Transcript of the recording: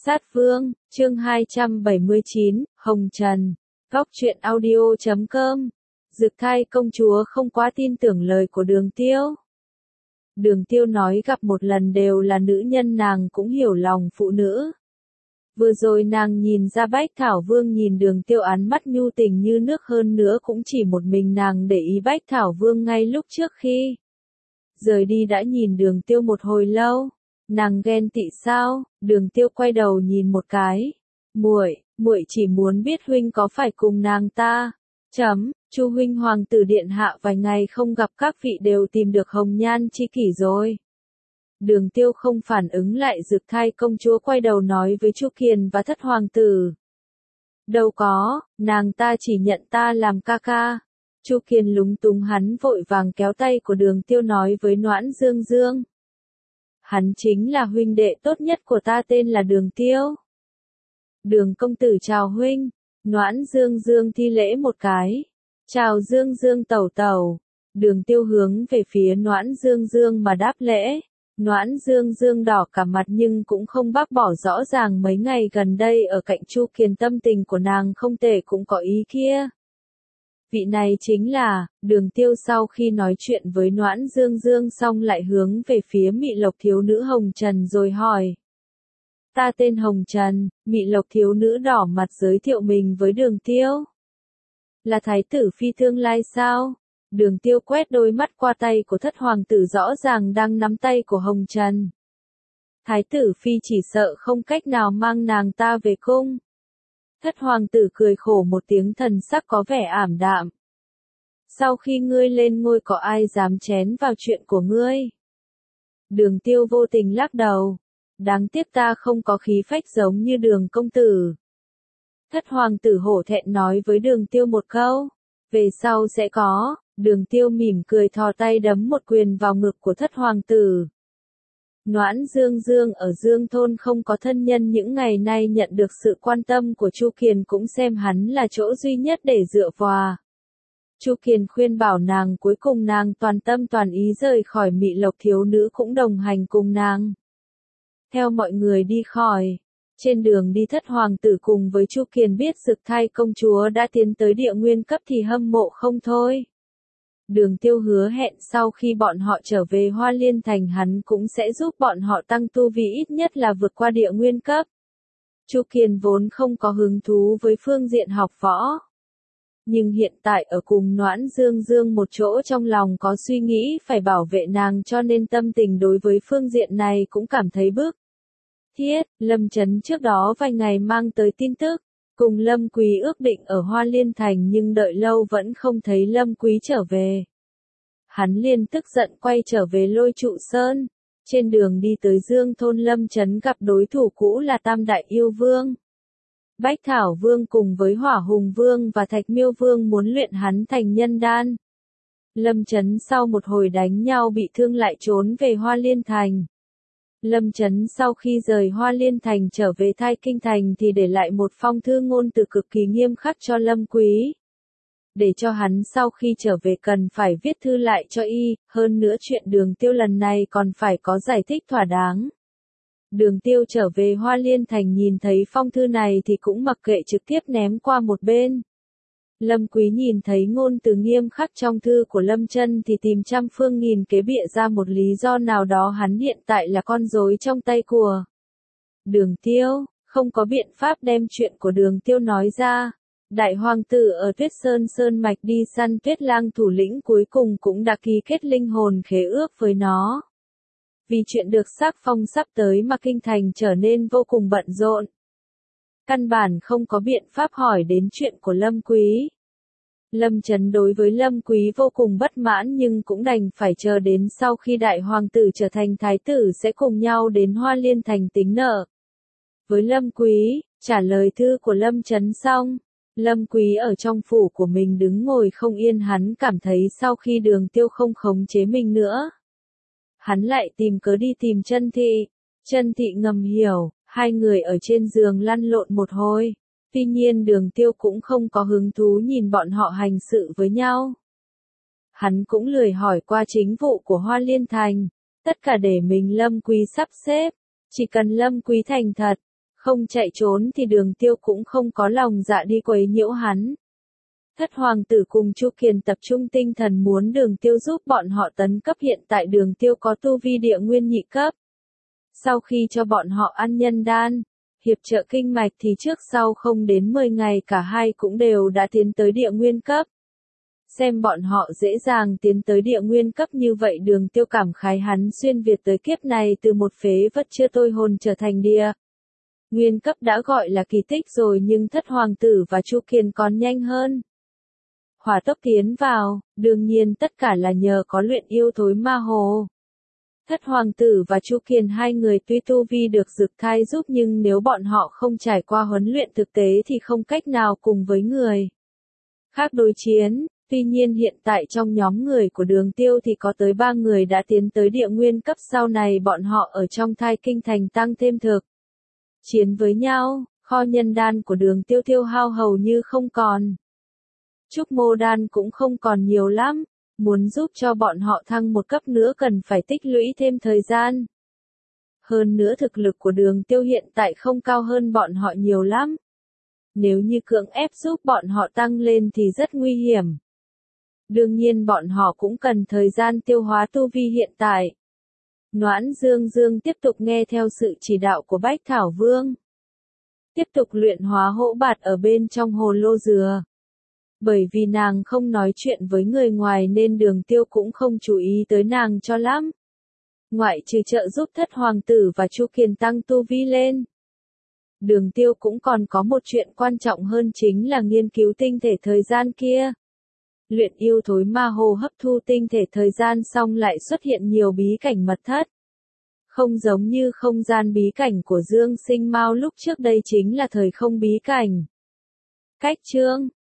Sát Vương, chương 279, Hồng Trần. Góc truyện audio.com. Dực Thai công chúa không quá tin tưởng lời của Đường Tiêu. Đường Tiêu nói gặp một lần đều là nữ nhân, nàng cũng hiểu lòng phụ nữ. Vừa rồi nàng nhìn ra Bách Thảo Vương nhìn Đường Tiêu ánh mắt nhu tình như nước, hơn nữa cũng chỉ một mình nàng để ý Bách Thảo Vương ngay lúc trước khi rời đi đã nhìn Đường Tiêu một hồi lâu. Nàng ghen tị sao? Đường Tiêu quay đầu nhìn một cái. Muội chỉ muốn biết huynh có phải cùng nàng ta. Chu huynh hoàng tử điện hạ vài ngày không gặp, các vị đều tìm được hồng nhan chi kỷ rồi. Đường Tiêu không phản ứng lại, Dực Thai công chúa quay đầu nói với Chu Kiền và Thất hoàng tử. Đâu có, nàng ta chỉ nhận ta làm ca ca. Chu Kiền lúng túng, hắn vội vàng kéo tay của Đường Tiêu nói với Noãn Dương Dương. Hắn chính là huynh đệ tốt nhất của ta, tên là Đường Tiêu. Đường công tử chào huynh. Noãn Dương Dương thi lễ một cái. Chào Dương Dương tẩu tẩu. Đường Tiêu hướng về phía Noãn Dương Dương mà đáp lễ. Noãn Dương Dương đỏ cả mặt nhưng cũng không bác bỏ, rõ ràng mấy ngày gần đây ở cạnh Chu Kiền tâm tình của nàng không tệ, cũng có ý kia. Vị này chính là. Đường Tiêu sau khi nói chuyện với Noãn Dương Dương xong lại hướng về phía Mị Lộc thiếu nữ Hồng Trần rồi hỏi. Ta tên Hồng Trần. Mị Lộc thiếu nữ đỏ mặt giới thiệu mình với Đường Tiêu. Là thái tử phi tương lai sao? Đường Tiêu quét đôi mắt qua tay của Thất hoàng tử rõ ràng đang nắm tay của Hồng Trần. Thái tử phi chỉ sợ không cách nào mang nàng ta về cung. Thất hoàng tử cười khổ một tiếng, thần sắc có vẻ ảm đạm. Sau khi ngươi lên ngôi có ai dám chén vào chuyện của ngươi? Đường Tiêu vô tình lắc đầu. Đáng tiếc ta không có khí phách giống như Đường công tử. Thất hoàng tử hổ thẹn nói với Đường Tiêu một câu. Về sau sẽ có. Đường Tiêu mỉm cười thò tay đấm một quyền vào ngực của Thất hoàng tử. Noãn Dương Dương ở Dương thôn không có thân nhân, những ngày nay nhận được sự quan tâm của Chu Kiền, cũng xem hắn là chỗ duy nhất để dựa vào. Chu Kiền khuyên bảo nàng, cuối cùng nàng toàn tâm toàn ý rời khỏi Mị Lộc thiếu nữ, cũng đồng hành cùng nàng. Theo mọi người đi khỏi. Trên đường đi Thất hoàng tử cùng với Chu Kiền biết Dực Thai công chúa đã tiến tới địa nguyên cấp thì hâm mộ không thôi. Đường Tiêu hứa hẹn sau khi bọn họ trở về Hoa Liên Thành hắn cũng sẽ giúp bọn họ tăng tu vi, ít nhất là vượt qua địa nguyên cấp. Chu Kiền vốn không có hứng thú với phương diện học võ. Nhưng hiện tại ở cùng Noãn Dương Dương một chỗ, trong lòng có suy nghĩ phải bảo vệ nàng, cho nên tâm tình đối với phương diện này cũng cảm thấy bức thiết. Lâm Chấn trước đó vài ngày mang tới tin tức. Cùng Lâm Quý ước định ở Hoa Liên Thành nhưng đợi lâu vẫn không thấy Lâm Quý trở về. Hắn liền tức giận quay trở về Lôi Trụ Sơn. Trên đường đi tới Dương thôn, Lâm Chấn gặp đối thủ cũ là Tam Đại Yêu Vương. Bách Thảo Vương cùng với Hỏa Hùng Vương và Thạch Miêu Vương muốn luyện hắn thành nhân đan. Lâm Chấn sau một hồi đánh nhau bị thương lại trốn về Hoa Liên Thành. Lâm Chấn sau khi rời Hoa Liên Thành trở về Thai Kinh Thành thì để lại một phong thư ngôn từ cực kỳ nghiêm khắc cho Lâm Quý. Để cho hắn sau khi trở về cần phải viết thư lại cho y, hơn nữa chuyện Đường Tiêu lần này còn phải có giải thích thỏa đáng. Đường Tiêu trở về Hoa Liên Thành nhìn thấy phong thư này thì cũng mặc kệ, trực tiếp ném qua một bên. Lâm Quý nhìn thấy ngôn từ nghiêm khắc trong thư của Lâm Chân thì tìm trăm phương nghìn kế bịa ra một lý do nào đó hắn hiện tại là con rối trong tay của Đường Tiêu, không có biện pháp đem chuyện của Đường Tiêu nói ra. Đại hoàng tử ở Tuyết Sơn Sơn Mạch đi săn Tuyết Lang thủ lĩnh cuối cùng cũng đã ký kết linh hồn khế ước với nó. Vì chuyện được sắc phong sắp tới mà kinh thành trở nên vô cùng bận rộn. Căn bản không có biện pháp hỏi đến chuyện của Lâm Quý. Lâm Chấn đối với Lâm Quý vô cùng bất mãn nhưng cũng đành phải chờ đến sau khi đại hoàng tử trở thành thái tử sẽ cùng nhau đến Hoa Liên Thành tính nợ với Lâm Quý. Trả lời thư của Lâm Chấn xong, Lâm Quý ở trong phủ của mình đứng ngồi không yên, hắn cảm thấy sau khi Đường Tiêu không khống chế mình nữa, hắn lại tìm cớ đi tìm Chân Thị. Chân Thị ngầm hiểu, hai người ở trên giường lăn lộn một hồi. Tuy nhiên Đường Tiêu cũng không có hứng thú nhìn bọn họ hành sự với nhau. Hắn cũng lười hỏi qua chính vụ của Hoa Liên Thành, tất cả để mình Lâm Quý sắp xếp. Chỉ cần Lâm Quý thành thật, Không chạy trốn thì Đường Tiêu cũng không có lòng dạ đi quấy nhiễu hắn. Thất hoàng tử cùng Chu Kiền tập trung tinh thần muốn Đường Tiêu giúp bọn họ tấn cấp, hiện tại Đường Tiêu có tu vi địa nguyên nhị cấp. Sau khi cho bọn họ ăn nhân đan, hiệp trợ kinh mạch thì trước sau không đến 10 ngày cả hai cũng đều đã tiến tới địa nguyên cấp. Xem bọn họ dễ dàng tiến tới địa nguyên cấp như vậy, Đường Tiêu cảm khái hắn xuyên Việt tới kiếp này từ một phế vật chưa tôi hồn trở thành địa nguyên cấp đã gọi là kỳ tích rồi, nhưng thất hoàng tử và Chu Kiền còn nhanh hơn. Hỏa tốc tiến vào, đương nhiên tất cả là nhờ có luyện yêu thối ma hồ. Thất hoàng tử và Chu Kiền hai người tuy tu vi được Dực Thai giúp, nhưng nếu bọn họ không trải qua huấn luyện thực tế thì không cách nào cùng với người khác đối chiến. Tuy nhiên hiện tại trong nhóm người của Đường Tiêu thì có tới 3 người đã tiến tới địa nguyên cấp, sau này bọn họ ở trong Thai Kinh Thành tăng thêm thực chiến với nhau, kho nhân đan của Đường Tiêu tiêu hao hầu như không còn. Trúc mô đan cũng không còn nhiều lắm, muốn giúp cho bọn họ thăng một cấp nữa cần phải tích lũy thêm thời gian. Hơn nữa thực lực của Đường Tiêu hiện tại không cao hơn bọn họ nhiều lắm. Nếu như cưỡng ép giúp bọn họ tăng lên thì rất nguy hiểm. Đương nhiên bọn họ cũng cần thời gian tiêu hóa tu vi hiện tại. Noãn Dương Dương tiếp tục nghe theo sự chỉ đạo của Bách Thảo Vương. Tiếp tục luyện hóa hỗn bạt ở bên trong hồ lô dừa. Bởi vì nàng không nói chuyện với người ngoài nên Đường Tiêu cũng không chú ý tới nàng cho lắm. Ngoại trừ trợ giúp thất hoàng tử và Chu Kiền tăng tu vi lên, Đường Tiêu cũng còn có một chuyện quan trọng hơn, chính là nghiên cứu tinh thể thời gian kia. Luyện yêu thối ma hồ hấp thu tinh thể thời gian xong lại xuất hiện nhiều bí cảnh mật thất. Không giống như không gian bí cảnh của Dương Sinh Mao lúc trước, đây chính là thời không bí cảnh. Cách chương